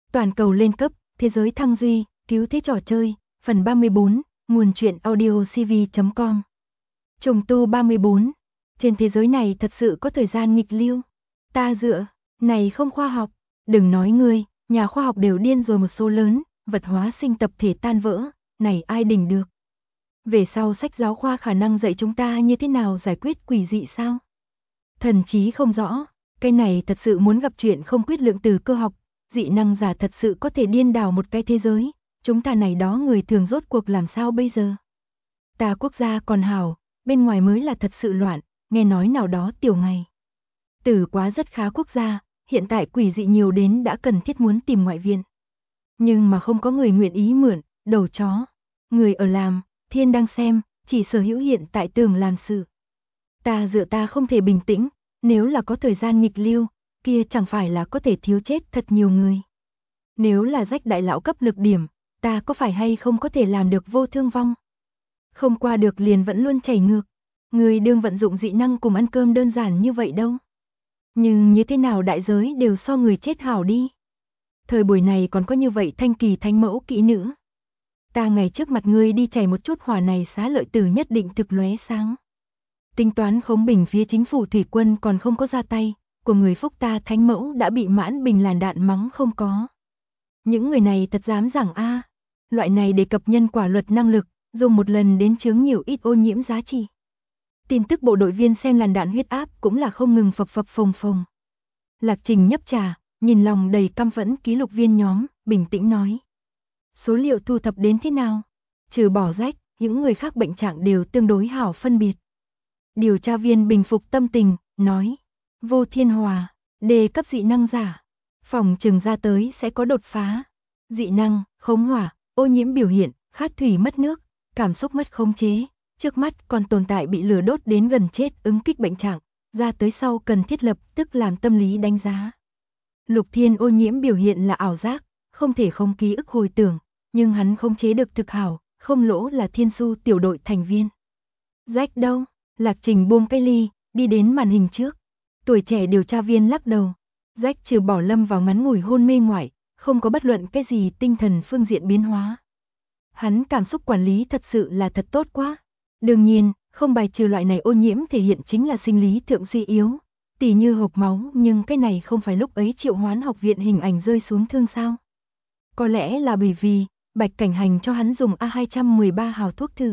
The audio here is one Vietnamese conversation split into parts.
Toàn cầu lên cấp, thế giới thăng duy, cứu thế trò chơi, phần 34, nguồn truyện audio cv.com. Trùng tu 34. Trên thế giới này thật sự có thời gian nghịch lưu. Ta dựa, này không khoa học. Đừng nói ngươi, nhà khoa học đều điên rồi một số lớn, vật hóa sinh tập thể tan vỡ, này ai đỉnh được. Về sau sách giáo khoa khả năng dạy chúng ta như thế nào giải quyết quỷ dị sao? Thần trí không rõ, cái này thật sự muốn gặp chuyện không quyết lượng từ cơ học, dị năng giả thật sự có thể điên đảo một cái thế giới, chúng ta này đó người thường rốt cuộc làm sao bây giờ? Ta quốc gia còn hảo, bên ngoài mới là thật sự loạn, nghe nói nào đó tiểu ngày. Tử quá rất khá quốc gia, hiện tại quỷ dị nhiều đến đã cần thiết muốn tìm ngoại viện. Nhưng mà không có người nguyện ý mượn, đầu chó. Người ở làm, thiên đang xem, chỉ sở hữu hiện tại tường làm sự. Ta không thể bình tĩnh, nếu là có thời gian nghịch lưu, kia chẳng phải là có thể thiếu chết thật nhiều người. Nếu là rách đại lão cấp lực điểm, ta có phải hay không có thể làm được vô thương vong? Không qua được liền vẫn luôn chảy ngược. Người đương vận dụng dị năng cùng ăn cơm đơn giản như vậy đâu. Nhưng như thế nào đại giới đều so người chết hảo đi. Thời buổi này còn có như vậy thanh kỳ thánh mẫu kỹ nữ. Ta ngày trước mặt ngươi đi chảy một chút hỏa này xá lợi tử nhất định thực lóe sáng. Tính toán khống bình phía chính phủ thủy quân còn không có ra tay, của người phúc ta thánh mẫu đã bị mãn bình làn đạn mắng không có. Những người này thật dám giảng a, loại này đề cập nhân quả luật năng lực, dùng một lần đến chướng nhiều ít ô nhiễm giá trị. Tin tức bộ đội viên xem làn đạn huyết áp cũng là không ngừng phập phập phồng phồng. Lạc Trình nhấp trà, nhìn lòng đầy căm phẫn ký lục viên nhóm, bình tĩnh nói. Số liệu thu thập đến thế nào? Trừ bỏ rách, những người khác bệnh trạng đều tương đối hảo phân biệt. Điều tra viên bình phục tâm tình, nói. Vô Thiên Hòa, đề cấp dị năng giả. Phòng trừng ra tới sẽ có đột phá. Dị năng, khống hỏa, ô nhiễm biểu hiện, khát thủy mất nước, cảm xúc mất khống chế. Trước mắt còn tồn tại bị lửa đốt đến gần chết ứng kích bệnh trạng. Ra tới sau cần thiết lập tức làm tâm lý đánh giá. Lục Thiên ô nhiễm biểu hiện là ảo giác, không thể không ký ức hồi tưởng, nhưng hắn khống chế được thực hảo, không lỗ là Thiên Su tiểu đội thành viên. Rách đâu? Lạc Trình buông cái ly, đi đến màn hình trước. Tuổi trẻ điều tra viên lắc đầu. Rách trừ bỏ lâm vào ngắn ngủi hôn mê ngoại, không có bất luận cái gì tinh thần phương diện biến hóa. Hắn cảm xúc quản lý thật sự là thật tốt quá. Đương nhiên, không bài trừ loại này ô nhiễm thể hiện chính là sinh lý thượng suy yếu, tỉ như hộc máu, nhưng cái này không phải lúc ấy Triệu Hoán học viện hình ảnh rơi xuống thương sao. Có lẽ là bởi vì, Bạch Cảnh Hành cho hắn dùng A213 hào thuốc thử.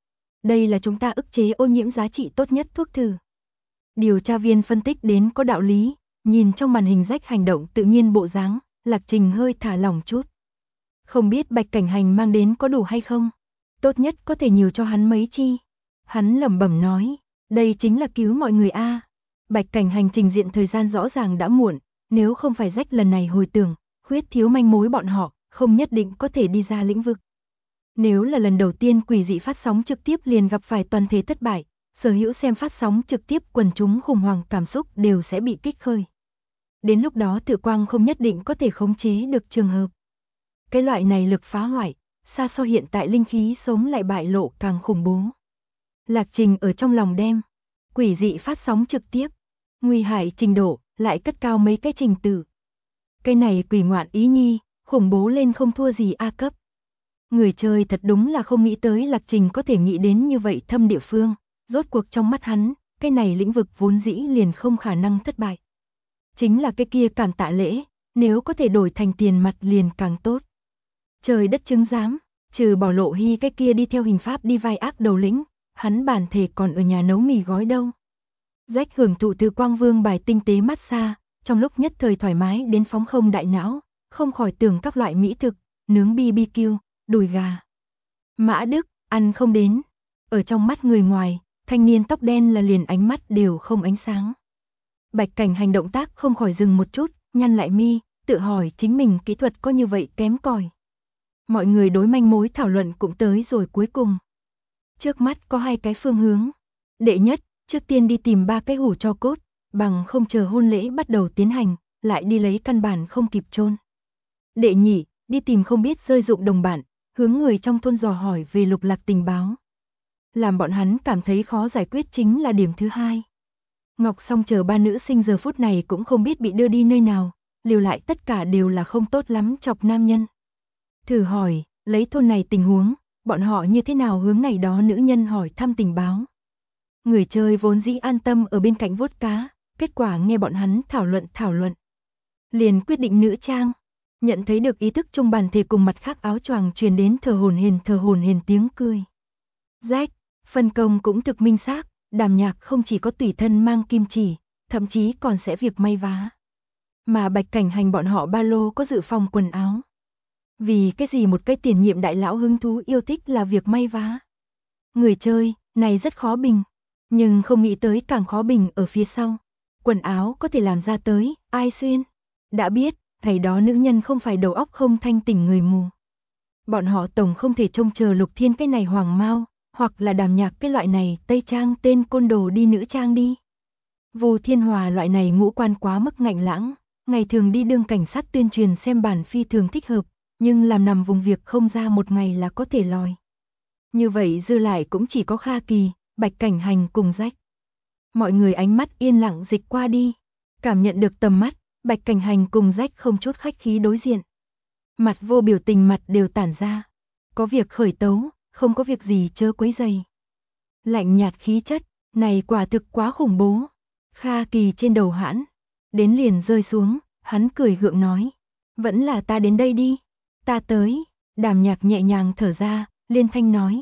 Đây là chúng ta ức chế ô nhiễm giá trị tốt nhất thuốc thử. Điều tra viên phân tích đến có đạo lý, nhìn trong màn hình rách hành động tự nhiên bộ dáng, Lạc Trình hơi thả lỏng chút. Không biết Bạch Cảnh Hành mang đến có đủ hay không? Tốt nhất có thể nhiều cho hắn mấy chi. Hắn lẩm bẩm nói, đây chính là cứu mọi người a. Bạch Cảnh Hành trình diện thời gian rõ ràng đã muộn, nếu không phải rách lần này hồi tưởng, khuyết thiếu manh mối bọn họ, không nhất định có thể đi ra lĩnh vực. Nếu là lần đầu tiên quỷ dị phát sóng trực tiếp liền gặp phải toàn thể thất bại, sở hữu xem phát sóng trực tiếp quần chúng khủng hoảng cảm xúc đều sẽ bị kích khơi. Đến lúc đó tự quang không nhất định có thể khống chế được trường hợp. Cái loại này lực phá hoại, xa so hiện tại linh khí sống lại bại lộ càng khủng bố. Lạc Trình ở trong lòng đem, quỷ dị phát sóng trực tiếp, nguy hại trình độ, lại cất cao mấy cái trình tự. Cái này quỷ ngoạn ý nhi, khủng bố lên không thua gì A cấp. Người chơi thật đúng là không nghĩ tới Lạc Trình có thể nghĩ đến như vậy thâm địa phương, rốt cuộc trong mắt hắn, cái này lĩnh vực vốn dĩ liền không khả năng thất bại. Chính là cái kia cảm tạ lễ, nếu có thể đổi thành tiền mặt liền càng tốt. Trời đất chứng giám, trừ bỏ Lộ Hy cái kia đi theo hình pháp đi vai ác đầu lĩnh, hắn bản thể còn ở nhà nấu mì gói đâu. Rách hưởng thụ từ Quang Vương bài tinh tế massage, trong lúc nhất thời thoải mái đến phóng không đại não, không khỏi tưởng các loại mỹ thực, nướng BBQ, đùi gà. Mã Đức, ăn không đến. Ở trong mắt người ngoài, thanh niên tóc đen là liền ánh mắt đều không ánh sáng. Bạch Cảnh Hành động tác không khỏi dừng một chút, nhăn lại mi, tự hỏi chính mình kỹ thuật có như vậy kém cỏi. Mọi người đối manh mối thảo luận cũng tới rồi cuối cùng. Trước mắt có hai cái phương hướng. Đệ nhất, trước tiên đi tìm 3 cái hủ tro cốt, bằng không chờ hôn lễ bắt đầu tiến hành, lại đi lấy căn bản không kịp chôn. Đệ nhị, đi tìm không biết rơi dụng đồng bạn, hướng người trong thôn dò hỏi về lục lạc tình báo. Làm bọn hắn cảm thấy khó giải quyết chính là điểm thứ hai. Ngọc Song chờ 3 nữ sinh giờ phút này cũng không biết bị đưa đi nơi nào, lưu lại tất cả đều là không tốt lắm chọc nam nhân. Thử hỏi, lấy thôn này tình huống, bọn họ như thế nào hướng này đó nữ nhân hỏi thăm tình báo. Người chơi vốn dĩ an tâm ở bên cạnh vuốt cá, kết quả nghe bọn hắn thảo luận. Liền quyết định nữ trang, nhận thấy được ý thức trong bản thể cùng mặt khác áo choàng truyền đến thở hổn hển tiếng cười. Rách, phân công cũng thực minh xác, Đàm Nhạc không chỉ có tùy thân mang kim chỉ, thậm chí còn sẽ việc may vá. Mà Bạch Cảnh Hành bọn họ ba lô có dự phòng quần áo. Vì cái gì một cái tiền nhiệm đại lão hứng thú yêu thích là việc may vá. Người chơi, này rất khó bình, nhưng không nghĩ tới càng khó bình ở phía sau. Quần áo có thể làm ra tới, ai xuyên? Đã biết, ngày đó nữ nhân không phải đầu óc không thanh tỉnh người mù. Bọn họ tổng không thể trông chờ Lục Thiên cái này hoàng mao, hoặc là Đàm Nhạc cái loại này tây trang tên côn đồ đi nữ trang đi. Vô Thiên Hòa loại này ngũ quan quá mức ngạnh lãng, ngày thường đi đương cảnh sát tuyên truyền xem bản phi thường thích hợp, nhưng làm nằm vùng việc không ra một ngày là có thể lòi. Như vậy dư lại cũng chỉ có Kha Kỳ, Bạch Cảnh Hành cùng Rách. Mọi người ánh mắt yên lặng dịch qua đi, cảm nhận được tầm mắt, Bạch Cảnh Hành cùng Rách không chút khách khí đối diện. Mặt vô biểu tình mặt đều tản ra. Có việc khởi tấu, không có việc gì chớ quấy rầy. Lạnh nhạt khí chất, này quả thực quá khủng bố. Kha Kỳ trên đầu hãn, đến liền rơi xuống, hắn cười gượng nói. Vẫn là ta đến đây đi. Ta tới, Đàm Nhạc nhẹ nhàng thở ra, liên thanh nói.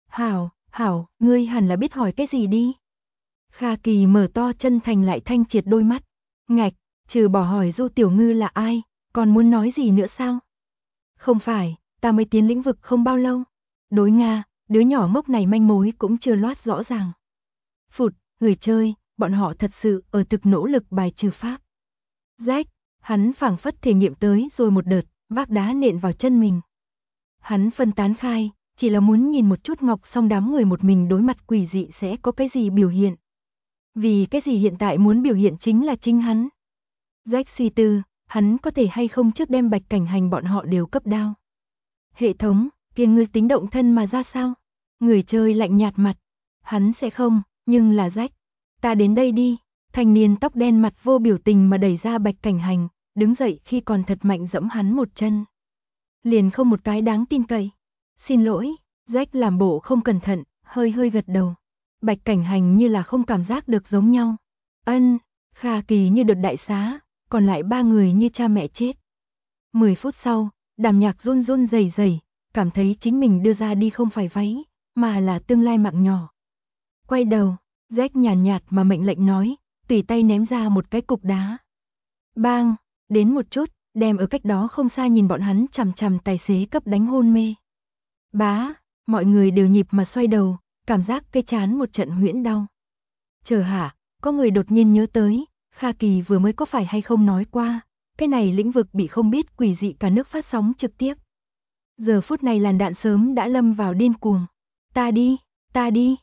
Hảo, ngươi hẳn là biết hỏi cái gì đi. Kha Kỳ mở to chân thành lại thanh triệt đôi mắt. Ngạch, trừ bỏ hỏi Du Tiểu Ngư là ai, còn muốn nói gì nữa sao? Không phải, ta mới tiến lĩnh vực không bao lâu. Đối Nga, đứa nhỏ ngốc này manh mối cũng chưa loát rõ ràng. Phụt, người chơi, bọn họ thật sự ở thực nỗ lực bài trừ pháp. Rách, hắn phảng phất thể nghiệm tới rồi một đợt, vác đá nện vào chân mình. Hắn phân tán khai, chỉ là muốn nhìn một chút Ngọc Song đám người một mình đối mặt quỷ dị sẽ có cái gì biểu hiện. Vì cái gì hiện tại muốn biểu hiện chính là chính hắn. Rách suy tư, hắn có thể hay không trước đem Bạch Cảnh Hành bọn họ đều cấp đao. Hệ thống, kia ngươi tính động thân mà ra sao? Người chơi lạnh nhạt mặt. Hắn sẽ không, nhưng là Rách. Ta đến đây đi. Thanh niên tóc đen mặt vô biểu tình mà đẩy ra Bạch Cảnh Hành, đứng dậy khi còn thật mạnh dẫm hắn một chân. Liền không một cái đáng tin cậy. Xin lỗi, Rách làm bộ không cẩn thận, hơi gật đầu. Bạch Cảnh Hành như là không cảm giác được giống nhau. Ân, Kha Kỳ như đợt đại xá, còn lại ba người như cha mẹ chết. 10 phút sau, Đàm Nhạc run rẩy, cảm thấy chính mình đưa ra đi không phải váy, mà là tương lai mạng nhỏ. Quay đầu, Rách nhàn nhạt mà mệnh lệnh nói, tùy tay ném ra một cái cục đá. Bang, đến một chút, đem ở cách đó không xa nhìn bọn hắn chằm tài xế cấp đánh hôn mê. Bá, mọi người đều nhịp mà xoay đầu, cảm giác cái chán một trận huyễn đau. Chờ hả, có người đột nhiên nhớ tới, Kha Kỳ vừa mới có phải hay không nói qua, cái này lĩnh vực bị không biết quỷ dị cả nước phát sóng trực tiếp. Giờ phút này làn đạn sớm đã lâm vào điên cuồng. Ta đi,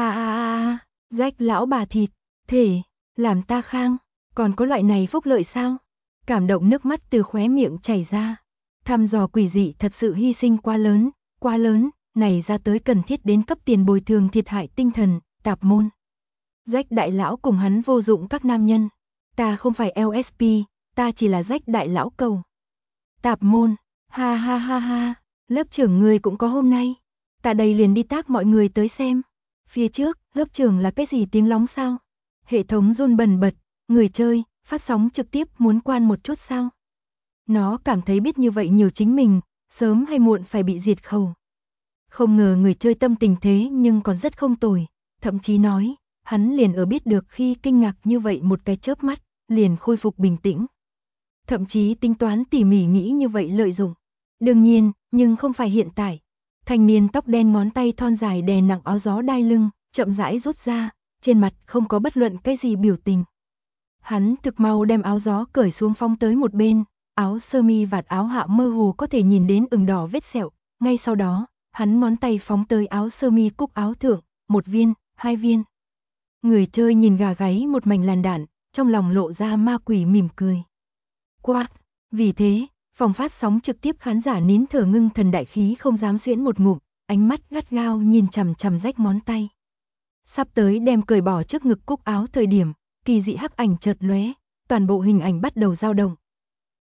Rách lão bà thịt, thể, làm ta khang, còn có loại này phúc lợi sao? Cảm động nước mắt từ khóe miệng chảy ra. Thăm dò quỷ dị thật sự hy sinh quá lớn, này ra tới cần thiết đến cấp tiền bồi thường thiệt hại tinh thần, tạp môn. Rách đại lão cùng hắn vô dụng các nam nhân. Ta không phải LSP, ta chỉ là Rách đại lão cầu. Tạp môn, ha, lớp trưởng người cũng có hôm nay. Ta đây liền đi tác mọi người tới xem. Phía trước, lớp trưởng là cái gì tiếng lóng sao? Hệ thống run bần bật, người chơi, phát sóng trực tiếp muốn quan một chút sao? Nó cảm thấy biết như vậy nhiều chính mình, sớm hay muộn phải bị diệt khẩu. Không ngờ người chơi tâm tình thế nhưng còn rất không tồi, thậm chí nói, hắn liền ở biết được khi kinh ngạc như vậy một cái chớp mắt, liền khôi phục bình tĩnh. Thậm chí tính toán tỉ mỉ nghĩ như vậy lợi dụng. Đương nhiên, nhưng không phải hiện tại. Thanh niên tóc đen ngón tay thon dài đè nặng áo gió đai lưng, chậm rãi rút ra, trên mặt không có bất luận cái gì biểu tình. Hắn thực mau đem áo gió cởi xuống phóng tới một bên, áo sơ mi vạt áo hạ mơ hồ có thể nhìn đến ửng đỏ vết sẹo, ngay sau đó, hắn ngón tay phóng tới áo sơ mi cúc áo thượng, 1 viên, 2 viên. Người chơi nhìn gà gáy một mảnh làn đạn, trong lòng lộ ra ma quỷ mỉm cười. Quát, vì thế, phòng phát sóng trực tiếp khán giả nín thở ngưng thần đại khí không dám xuyễn một ngụm, ánh mắt gắt gao nhìn chằm Rách ngón tay. Sắp tới đem cởi bỏ trước ngực cúc áo thời điểm, kỳ dị hắc ảnh chợt lóe, toàn bộ hình ảnh bắt đầu dao động.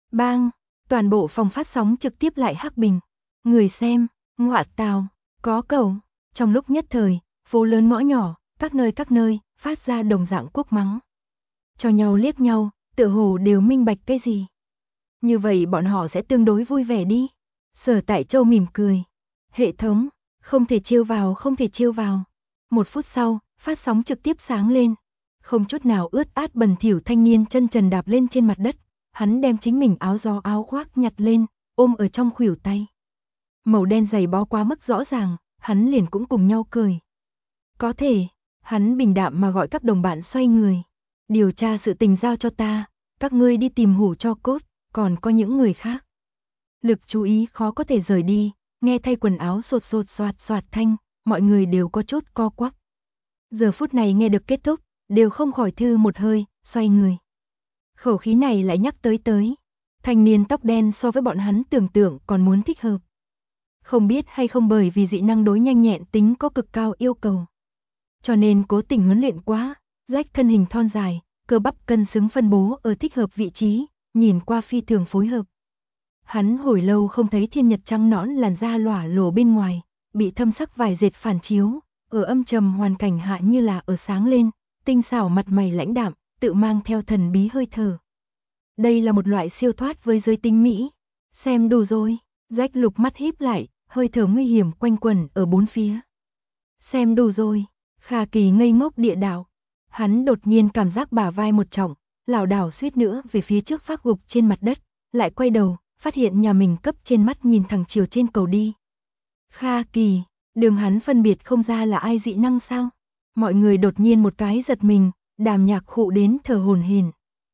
Bang, toàn bộ phòng phát sóng trực tiếp lại hắc bình. Người xem, ngọa tào, có cầu. Trong lúc nhất thời, phố lớn ngõ nhỏ, các nơi, phát ra đồng dạng quốc mắng. Cho nhau liếc nhau, tựa hồ đều minh bạch cái gì. Như vậy bọn họ sẽ tương đối vui vẻ đi. Sở Tại Châu mỉm cười. Hệ thống, không thể trêu vào. 1 phút sau, phát sóng trực tiếp sáng lên. Không chút nào ướt át bẩn thỉu thanh niên chân trần đạp lên trên mặt đất. Hắn đem chính mình áo gió áo khoác nhặt lên, ôm ở trong khuỷu tay. Màu đen giày bó quá mức rõ ràng, hắn liền cũng cùng nhau cười. Có thể, hắn bình đạm mà gọi các đồng bạn xoay người. Điều tra sự tình giao cho ta, các ngươi đi tìm Hủ Cho Cốt, còn có những người khác. Lực chú ý khó có thể rời đi, nghe thay quần áo sột soạt thanh, mọi người đều có chút co quắp. Giờ phút này nghe được kết thúc, đều không khỏi thư một hơi, xoay người. Khẩu khí này lại nhắc tới. Thanh niên tóc đen so với bọn hắn tưởng tượng còn muốn thích hợp. Không biết hay không bởi vì dị năng đối nhanh nhẹn tính có cực cao yêu cầu. Cho nên cố tình huấn luyện quá, rách thân hình thon dài, cơ bắp cân xứng phân bố ở thích hợp vị trí, nhìn qua phi thường phối hợp. Hắn hồi lâu không thấy thiên nhật trắng nõn làn da lỏa lổ bên ngoài, bị thâm sắc vải dệt phản chiếu, ở âm trầm hoàn cảnh hạ như là ở sáng lên, tinh xảo mặt mày lãnh đạm, tự mang theo thần bí hơi thở. Đây là một loại siêu thoát với giới tính mỹ. Xem đủ rồi, rách lục mắt híp lại, hơi thở nguy hiểm quanh quẩn ở bốn phía. Xem đủ rồi, Kha Kỳ ngây ngốc địa đạo. Hắn đột nhiên cảm giác bả vai một trọng, lảo đảo suýt nữa về phía trước phát gục trên mặt đất, lại quay đầu, phát hiện nhà mình cấp trên mắt nhìn thẳng chiều trên cầu đi. Kha Kỳ, đường hắn phân biệt không ra là ai dị năng sao? Mọi người đột nhiên một cái giật mình, Đàm Nhạc khụ đến thở hổn hển.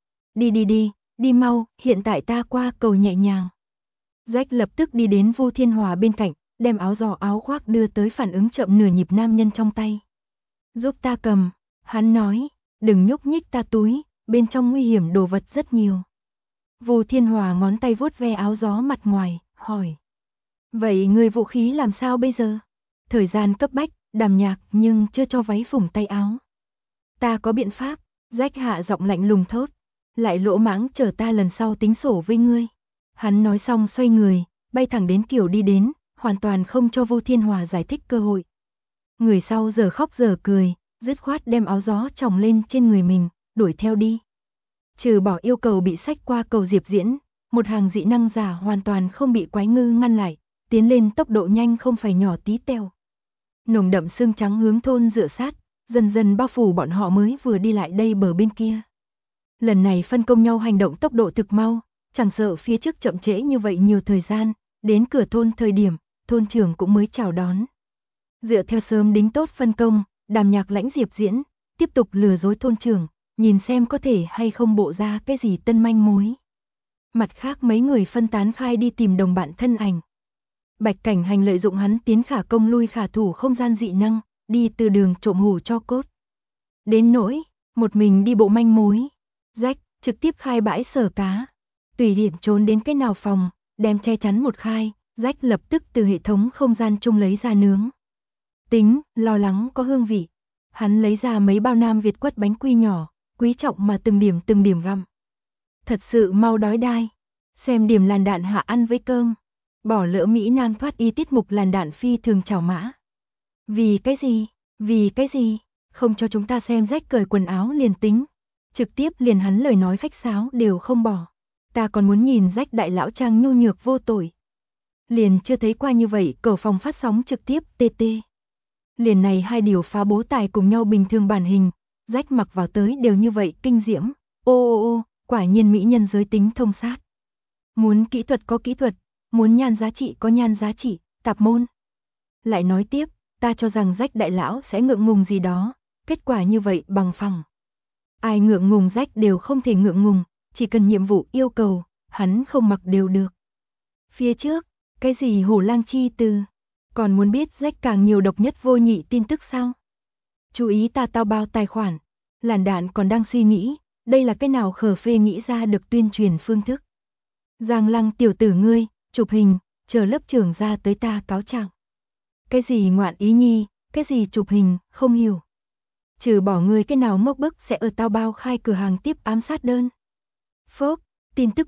Đi mau, hiện tại ta qua cầu nhẹ nhàng. Rách lập tức đi đến Vu Thiên Hòa bên cạnh, đem áo giò áo khoác đưa tới phản ứng chậm nửa nhịp nam nhân trong tay. Giúp ta cầm, hắn nói, đừng nhúc nhích ta túi, bên trong nguy hiểm đồ vật rất nhiều. Vu Thiên Hòa ngón tay vuốt ve áo gió mặt ngoài, hỏi. Vậy người vũ khí làm sao bây giờ? Thời gian cấp bách, Đàm Nhạc nhưng chưa cho váy phủng tay áo. Ta có biện pháp, rách hạ giọng lạnh lùng thốt. Lại lỗ mãng chờ ta lần sau tính sổ với ngươi. Hắn nói xong xoay người, bay thẳng đến Kiều đi đến, hoàn toàn không cho Vu Thiên Hòa giải thích cơ hội. Người sau giờ khóc giờ cười, dứt khoát đem áo gió chồng lên trên người mình, đuổi theo đi. Trừ bỏ yêu cầu bị xách qua cầu Diệp Diễn, một hàng dị năng giả hoàn toàn không bị Quái Ngư ngăn lại, tiến lên tốc độ nhanh không phải nhỏ tí teo. Nồng đậm sương trắng hướng thôn dựa sát, dần dần bao phủ bọn họ mới vừa đi lại đây bờ bên kia. Lần này phân công nhau hành động tốc độ thực mau, chẳng sợ phía trước chậm trễ như vậy nhiều thời gian, đến cửa thôn thời điểm, thôn trưởng cũng mới chào đón. Dựa theo sớm đính tốt phân công, Đàm Nhạc lãnh Diệp Diễn, tiếp tục lừa dối thôn trưởng, nhìn xem có thể hay không bộ ra cái gì tân manh mối. Mặt khác mấy người phân tán khai đi tìm đồng bạn thân ảnh. Bạch Cảnh Hành lợi dụng hắn tiến khả công lui khả thủ không gian dị năng, đi từ đường trộm Hủ Cho Cốt. Đến nỗi, một mình đi bộ manh mối. Rách, trực tiếp khai bãi sở cá. Tùy tiện trốn đến cái nào phòng, đem che chắn một khai, rách lập tức từ hệ thống không gian chung lấy ra nướng. Tính, lo lắng có hương vị. Hắn lấy ra mấy bao Nam Việt quất bánh quy nhỏ, quý trọng mà từng điểm gặm. Thật sự mau đói đai. Xem điểm làn đạn hạ ăn với cơm. Bỏ lỡ Mỹ Nam thoát y tiết mục làn đạn phi thường chào mã. Vì cái gì? Không cho chúng ta xem rách cởi quần áo liền tính. Trực tiếp liền hắn lời nói khách sáo đều không bỏ. Ta còn muốn nhìn rách đại lão trang nhu nhược vô tội. Liền chưa thấy qua như vậy, cẩu phòng phát sóng trực tiếp TT. Liền này hai điều phá bố tài cùng nhau bình thường bản hình, rách mặc vào tới đều như vậy kinh diễm. Ô, quả nhiên mỹ nhân giới tính thông sát. Muốn kỹ thuật có kỹ thuật, muốn nhan giá trị có nhan giá trị, tạp môn. Lại nói tiếp, ta cho rằng rách đại lão sẽ ngượng ngùng gì đó, kết quả như vậy bằng phẳng. Ai ngượng ngùng rách đều không thể ngượng ngùng, chỉ cần nhiệm vụ yêu cầu, hắn không mặc đều được. Phía trước, cái gì hổ lang chi từ, còn muốn biết rách càng nhiều độc nhất vô nhị tin tức sao? Chú ý ta tao bao tài khoản, làn đạn còn đang suy nghĩ, đây là cái nào khờ phê nghĩ ra được tuyên truyền phương thức. Giang Lăng tiểu tử ngươi, chụp hình, chờ lớp trưởng ra tới ta cáo trạng. Cái gì ngoạn ý nhi, cái gì chụp hình, không hiểu. Trừ bỏ người cái nào mốc bức sẽ ở tao bao khai cửa hàng tiếp ám sát đơn. Phốp, tin tức bộ,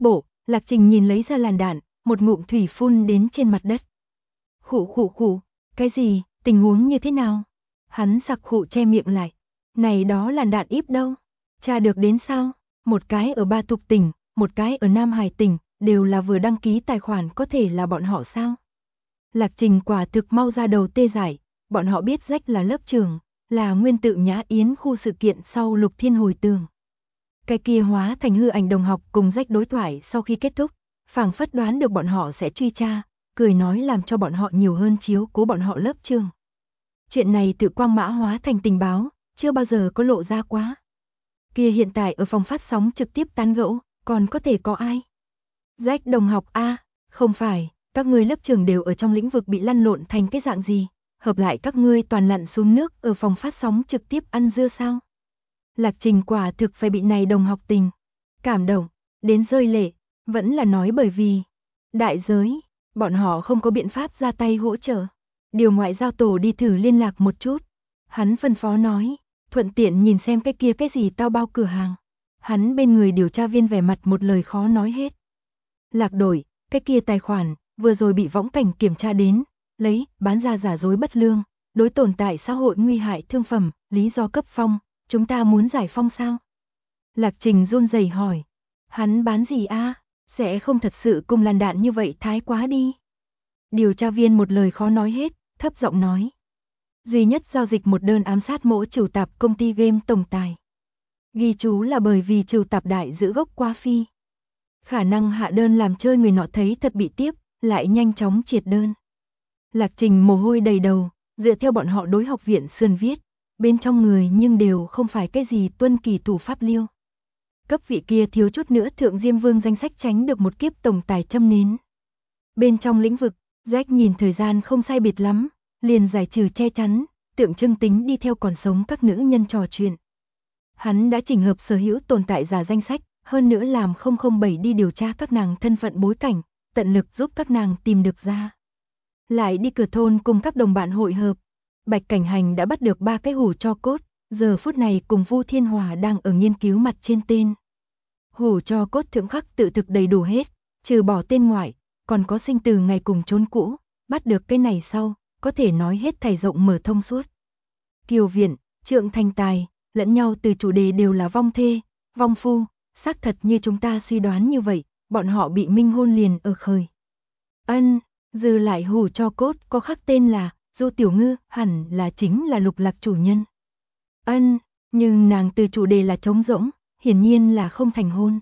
Lạc Trình nhìn lấy ra làn đạn, một ngụm thủy phun đến trên mặt đất. Khụ khụ khụ, cái gì, tình huống như thế nào? Hắn sặc khụ che miệng lại. Này đó làn đạn íp đâu? Tra được đến sao? Một cái ở Ba Thục tỉnh, một cái ở Nam Hải tỉnh, đều là vừa đăng ký tài khoản, có thể là bọn họ sao? Lạc Trình quả thực mau ra đầu tê dại, bọn họ biết Rách là lớp trưởng, là nguyên tự Nhã Yến khu sự kiện sau Lục Thiên hồi tường. Cái kia hóa thành hư ảnh đồng học cùng Rách đối thoại sau khi kết thúc, phảng phất đoán được bọn họ sẽ truy tra, cười nói làm cho bọn họ nhiều hơn chiếu cố bọn họ lớp trưởng. Chuyện này tự quang mã hóa thành tình báo, chưa bao giờ có lộ ra quá. Kia hiện tại ở phòng phát sóng trực tiếp tán gẫu, còn có thể có ai? Rách đồng học a, không phải, các ngươi lớp trưởng đều ở trong lĩnh vực bị lăn lộn thành cái dạng gì, hợp lại các ngươi toàn lặn xuống nước ở phòng phát sóng trực tiếp ăn dưa sao? Lạc Trình quả thực phải bị này đồng học tình cảm động đến rơi lệ, vẫn là nói bởi vì đại giới, bọn họ không có biện pháp ra tay hỗ trợ. Điều ngoại giao tổ đi thử liên lạc một chút. Hắn phân phó nói, thuận tiện nhìn xem cái kia cái gì tao bao cửa hàng. Hắn bên người điều tra viên vẻ mặt một lời khó nói hết. Lạc đổi, cái kia tài khoản, vừa rồi bị võng cảnh kiểm tra đến, lấy, bán ra giả dối bất lương, đối tồn tại xã hội nguy hại thương phẩm, lý do cấp phong, chúng ta muốn giải phong sao? Lạc Trình run rẩy hỏi, hắn bán gì a? Sẽ không thật sự cùng làn đạn như vậy thái quá đi. Điều tra viên một lời khó nói hết, thấp giọng nói. Duy nhất giao dịch một đơn ám sát mỗ trừu tạp công ty game tổng tài. Ghi chú là bởi vì trừu tạp đại giữ gốc qua phi. Khả năng hạ đơn làm chơi người nọ thấy thật bị tiếp, lại nhanh chóng triệt đơn. Lạc Trình mồ hôi đầy đầu, dựa theo bọn họ đối học viện sườn viết, bên trong người nhưng đều không phải cái gì tuân kỳ thủ pháp liêu. Cấp vị kia thiếu chút nữa thượng Diêm Vương danh sách tránh được một kiếp tổng tài châm nến. Bên trong lĩnh vực, Jack nhìn thời gian không sai biệt lắm, liền giải trừ che chắn, tượng trưng tính đi theo còn sống các nữ nhân trò chuyện. Hắn đã chỉnh hợp sở hữu tồn tại giả danh sách, hơn nữa làm 007 đi điều tra các nàng thân phận bối cảnh, tận lực giúp các nàng tìm được ra. Lại đi cửa thôn cùng các đồng bạn hội hợp, Bạch Cảnh Hành đã bắt được 3 cái hủ tro cốt, giờ phút này cùng Vu Thiên Hòa đang ở nghiên cứu mặt trên tên. Hủ tro cốt thượng khắc tự thực đầy đủ hết, trừ bỏ tên ngoại, còn có sinh từ ngày cùng chốn cũ, bắt được cái này sau, có thể nói hết thảy rộng mở thông suốt. Kiều Viện, Trượng Thành Tài, lẫn nhau từ chủ đề đều là vong thê, vong phu, xác thật như chúng ta suy đoán như vậy, bọn họ bị minh hôn liền ở khởi. Dư lại hủ tro cốt có khắc tên là Du Tiểu Ngư, hẳn là chính là Lục Lạc chủ nhân. Nhưng nàng từ chủ đề là trống rỗng, hiển nhiên là không thành hôn.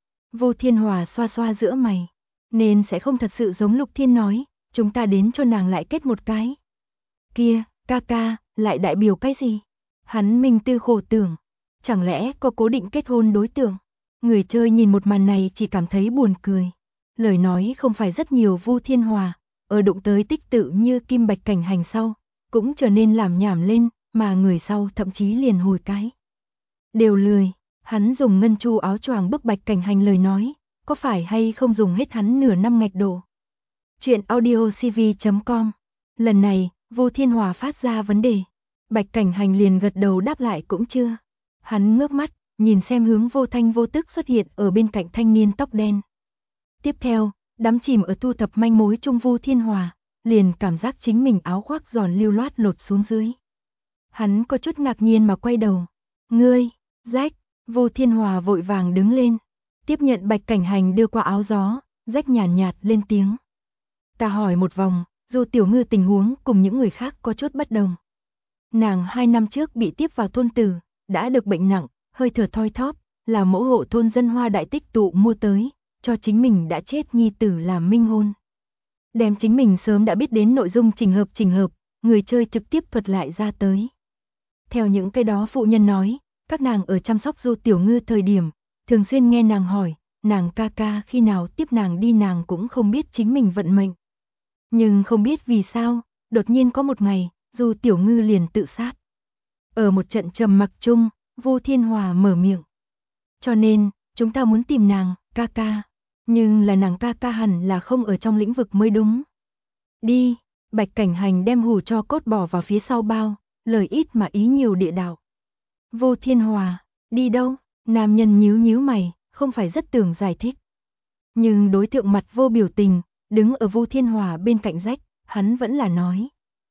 Vô Thiên Hòa xoa xoa giữa mày, nên sẽ không thật sự giống Lục Thiên nói, chúng ta đến cho nàng lại kết một cái. Kia, ca ca, lại đại biểu cái gì? Hắn minh tư khổ tưởng, chẳng lẽ có cố định kết hôn đối tượng? Người chơi nhìn một màn này chỉ cảm thấy buồn cười. Lời nói không phải rất nhiều. Vu Thiên Hòa, ở đụng tới tích tự như Kim Bạch Cảnh Hành sau, cũng trở nên làm nhảm lên, mà người sau thậm chí liền hồi cái. Đều lười, hắn dùng ngân chu áo choàng bức Bạch Cảnh Hành lời nói, có phải hay không dùng hết hắn nửa năm ngạch độ. Chuyện audiocv.com. Lần này, Vu Thiên Hòa phát ra vấn đề. Bạch Cảnh Hành liền gật đầu đáp lại cũng chưa. Hắn ngước mắt, nhìn xem hướng vô thanh vô tức xuất hiện ở bên cạnh thanh niên tóc đen. Tiếp theo, đắm chìm ở thu thập manh mối chung Vu Thiên Hòa, liền cảm giác chính mình áo khoác giòn lưu loát lột xuống dưới. Hắn có chút ngạc nhiên mà quay đầu. Ngươi, Jack, Vu Thiên Hòa vội vàng đứng lên, tiếp nhận Bạch Cảnh Hành đưa qua áo gió, Jack nhàn nhạt lên tiếng. Ta hỏi một vòng, dù Tiểu Ngư tình huống cùng những người khác có chút bất đồng. Nàng 2 năm trước bị tiếp vào thôn tử, đã được bệnh nặng, hơi thở thoi thóp, là mẫu hộ thôn dân Hoa Đại tích tụ mua tới, cho chính mình đã chết nhi tử làm minh hôn. Đem chính mình sớm đã biết đến nội dung trình hợp, người chơi trực tiếp thuật lại ra tới. Theo những cái đó phụ nhân nói, các nàng ở chăm sóc Du Tiểu Ngư thời điểm, thường xuyên nghe nàng hỏi, nàng ca ca khi nào tiếp nàng đi, nàng cũng không biết chính mình vận mệnh. Nhưng không biết vì sao, đột nhiên có một ngày, Du Tiểu Ngư liền tự sát. Ở một trận trầm mặc chung, Vu Thiên Hòa mở miệng. Cho nên, chúng ta muốn tìm nàng, ca ca. Nhưng là nàng ca ca hẳn là không ở trong lĩnh vực mới đúng. Đi, Bạch Cảnh Hành đem hủ tro cốt bỏ vào phía sau bao, lời ít mà ý nhiều địa đạo. Vu Thiên Hòa, đi đâu? Nam nhân nhíu nhíu mày, không phải rất tưởng giải thích. Nhưng đối tượng mặt vô biểu tình, đứng ở Vu Thiên Hòa bên cạnh Rách, hắn vẫn là nói.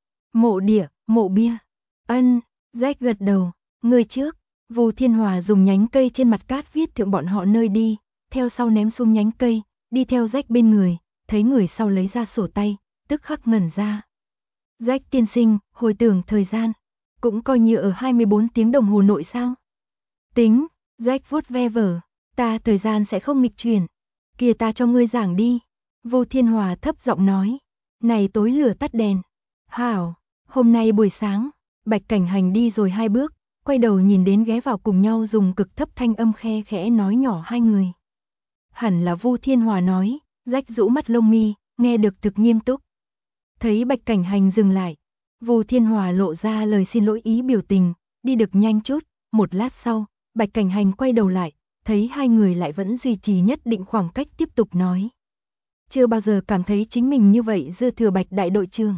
Mộ địa, mộ bia. Ân, Rách gật đầu, người trước. Vu Thiên Hòa dùng nhánh cây trên mặt cát viết thượng bọn họ nơi đi, theo sau ném xuống nhánh cây, đi theo Rách bên người, thấy người sau lấy ra sổ tay, tức khắc ngẩn ra. Rách tiên sinh, hồi tưởng thời gian, cũng coi như ở 24 tiếng đồng hồ nội sao. Tính, Rách vuốt ve vở, ta thời gian sẽ không nghịch chuyển. Kìa ta cho ngươi giảng đi. Vu Thiên Hòa thấp giọng nói. Này tối lửa tắt đèn. Hảo, hôm nay buổi sáng, Bạch Cảnh Hành đi rồi 2 bước, quay đầu nhìn đến ghé vào cùng nhau dùng cực thấp thanh âm khe khẽ nói nhỏ 2 người. Hẳn là Vu Thiên Hòa nói, Rách rũ mắt lông mi, nghe được thực nghiêm túc. Thấy Bạch Cảnh Hành dừng lại, Vu Thiên Hòa lộ ra lời xin lỗi ý biểu tình, đi được nhanh chút, một lát sau, Bạch Cảnh Hành quay đầu lại, thấy 2 người lại vẫn duy trì nhất định khoảng cách tiếp tục nói. Chưa bao giờ cảm thấy chính mình như vậy dư thừa Bạch đại đội trưởng.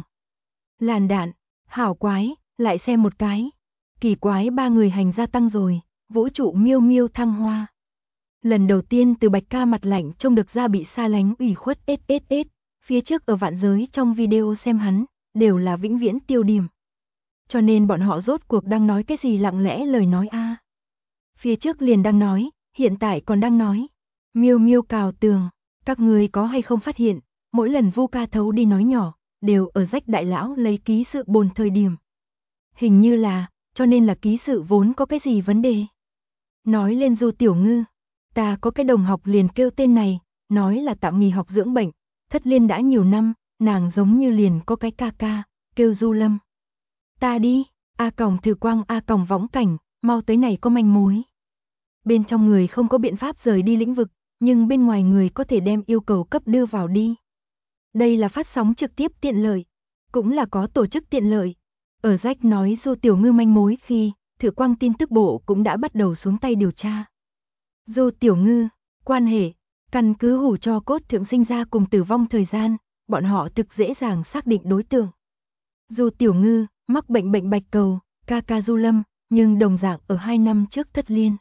Làn đạn, hảo quái, lại xem một cái. Kỳ quái 3 người hành gia tăng rồi, vũ trụ miêu miêu thăng hoa. Lần đầu tiên từ Bạch ca mặt lạnh trông được ra bị xa lánh ủy khuất SSS, phía trước ở vạn giới trong video xem hắn, đều là vĩnh viễn tiêu điểm. Cho nên bọn họ rốt cuộc đang nói cái gì lặng lẽ lời nói a. Phía trước liền đang nói, hiện tại còn đang nói. Miêu miêu cào tường, các người có hay không phát hiện, mỗi lần Vu ca thấu đi nói nhỏ, đều ở Rách đại lão lấy ký sự bồn thời điểm. Hình như là, cho nên là ký sự vốn có cái gì vấn đề. Nói lên Du Tiểu Ngư, ta có cái đồng học liền kêu tên này, nói là tạm nghỉ học dưỡng bệnh, thất liên đã nhiều năm, nàng giống như liền có cái ca ca, kêu Du Lâm. Ta đi, A còng thử quang A còng võng cảnh, mau tới này có manh mối. Bên trong người không có biện pháp rời đi lĩnh vực, nhưng bên ngoài người có thể đem yêu cầu cấp đưa vào đi. Đây là phát sóng trực tiếp tiện lợi, cũng là có tổ chức tiện lợi. Ở Rách nói Du Tiểu Ngư manh mối khi, Thử Quang tin tức bộ cũng đã bắt đầu xuống tay điều tra. Du Tiểu Ngư, quan hệ, căn cứ hủ cho cốt thượng sinh ra cùng tử vong thời gian, bọn họ thực dễ dàng xác định đối tượng. Du Tiểu Ngư, mắc bệnh bạch cầu, ca ca Du Lâm, nhưng đồng dạng ở 2 năm trước thất liên.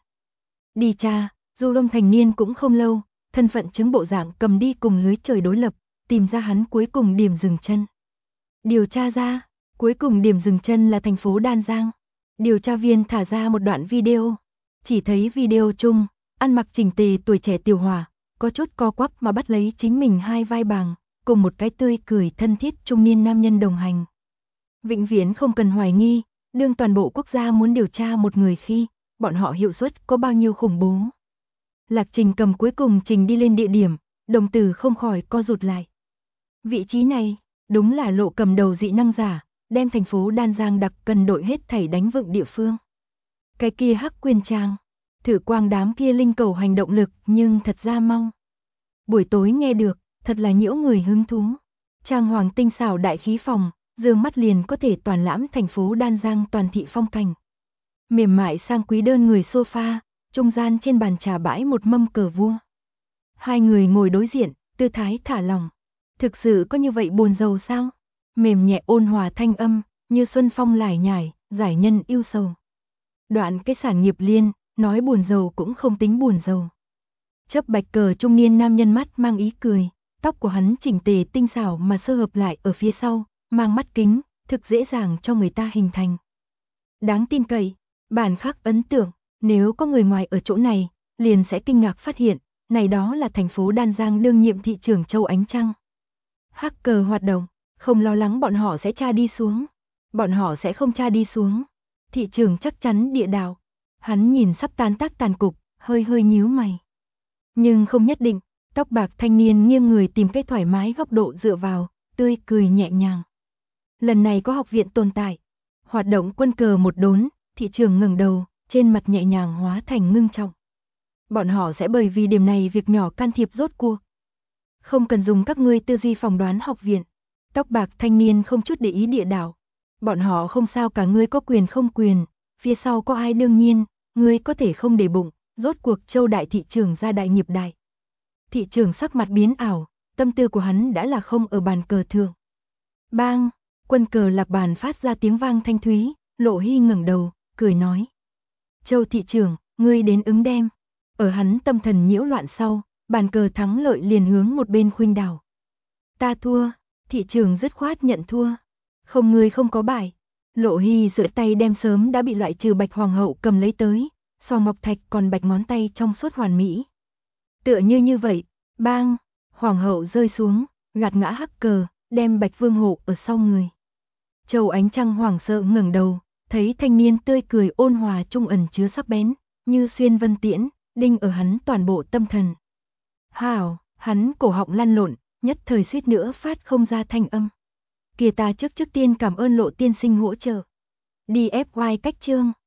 Đi tra, Du Lâm thành niên cũng không lâu, thân phận chứng bộ dạng cầm đi cùng lưới trời đối lập, tìm ra hắn cuối cùng điểm dừng chân. Điều tra ra, cuối cùng điểm dừng chân là thành phố Đan Giang. Điều tra viên thả ra một đoạn video, chỉ thấy video chung, ăn mặc chỉnh tề tuổi trẻ Tiểu Hòa, có chút co quắp mà bắt lấy chính mình 2 vai bàng, cùng một cái tươi cười thân thiết trung niên nam nhân đồng hành. Vĩnh viễn không cần hoài nghi, đương toàn bộ quốc gia muốn điều tra một người khi, bọn họ hiệu suất có bao nhiêu khủng bố. Lạc Trình cầm cuối cùng trình đi lên địa điểm, đồng tử không khỏi co rụt lại. Vị trí này, đúng là Lộ cầm đầu dị năng giả, đem thành phố Đan Giang đặc cần đội hết thảy đánh vựng địa phương. Cái kia Hắc Quyền Trang, Thử Quang đám kia linh cầu hành động lực nhưng thật ra mau. Buổi tối nghe được, thật là nhiễu người hứng thú. Trang hoàng tinh xảo đại khí phòng, dương mắt liền có thể toàn lãm thành phố Đan Giang toàn thị phong cảnh. Mềm mại sang quý đơn người sofa, trung gian trên bàn trà bãi một mâm cờ vua. 2 người ngồi đối diện, tư thái thả lỏng. Thực sự có như vậy buồn rầu sao? Mềm nhẹ ôn hòa thanh âm, như xuân phong lải nhải, giải nhân yêu sầu. Đoạn cái sản nghiệp liên, nói buồn rầu cũng không tính buồn rầu. Chấp bạch cờ trung niên nam nhân mắt mang ý cười, tóc của hắn chỉnh tề tinh xảo mà sơ hợp lại ở phía sau, mang mắt kính, thực dễ dàng cho người ta hình thành. Đáng tin cậy, bản khắc ấn tượng, nếu có người ngoài ở chỗ này, liền sẽ kinh ngạc phát hiện, này đó là thành phố Đan Giang đương nhiệm thị trưởng Châu Ánh Trăng. Hacker hoạt động, không lo lắng bọn họ sẽ tra đi xuống. Bọn họ sẽ không tra đi xuống. Thị trưởng chắc chắn địa đạo. Hắn nhìn sắp tan tác tàn cục, hơi hơi nhíu mày. Nhưng không nhất định, tóc bạc thanh niên nghiêng người tìm cái thoải mái góc độ dựa vào, tươi cười nhẹ nhàng. Lần này có học viện tồn tại. Hoạt động quân cờ một đốn, thị trưởng ngẩng đầu, trên mặt nhẹ nhàng hóa thành ngưng trọng. Bọn họ sẽ bởi vì điểm này việc nhỏ can thiệp rốt cuộc. Không cần dùng các ngươi tư duy phỏng đoán học viện. Tóc bạc thanh niên không chút để ý địa đạo. Bọn họ không sao cả, ngươi có quyền không quyền, phía sau có ai đương nhiên, ngươi có thể không để bụng, rốt cuộc Châu đại thị trưởng ra đại nghiệp đại. Thị trưởng sắc mặt biến ảo, tâm tư của hắn đã là không ở bàn cờ thượng. Bang, quân cờ lạc bàn phát ra tiếng vang thanh thúy, Lộ Hy ngẩng đầu, cười nói. Châu thị trưởng, ngươi đến ứng đem. Ở hắn tâm thần nhiễu loạn sau, bàn cờ thắng lợi liền hướng một bên khuynh đảo. Ta thua, thị trường dứt khoát nhận thua. Không người không có bài. Lộ Hy duỗi tay đem sớm đã bị loại trừ bạch hoàng hậu cầm lấy tới, so ngọc thạch còn bạch ngón tay trong suốt hoàn mỹ. Tựa như vậy, bang, hoàng hậu rơi xuống, gạt ngã hắc cờ, đem bạch vương hộ ở sau người. Châu Ánh Trăng hoảng sợ ngẩng đầu, thấy thanh niên tươi cười ôn hòa trung ẩn chứa sắc bén, như xuyên vân tiễn, đinh ở hắn toàn bộ tâm thần. Hảo, hắn cổ họng lăn lộn, nhất thời suýt nữa phát không ra thanh âm. Kìa ta trước tiên cảm ơn Lộ tiên sinh hỗ trợ. Đi FY cách chương.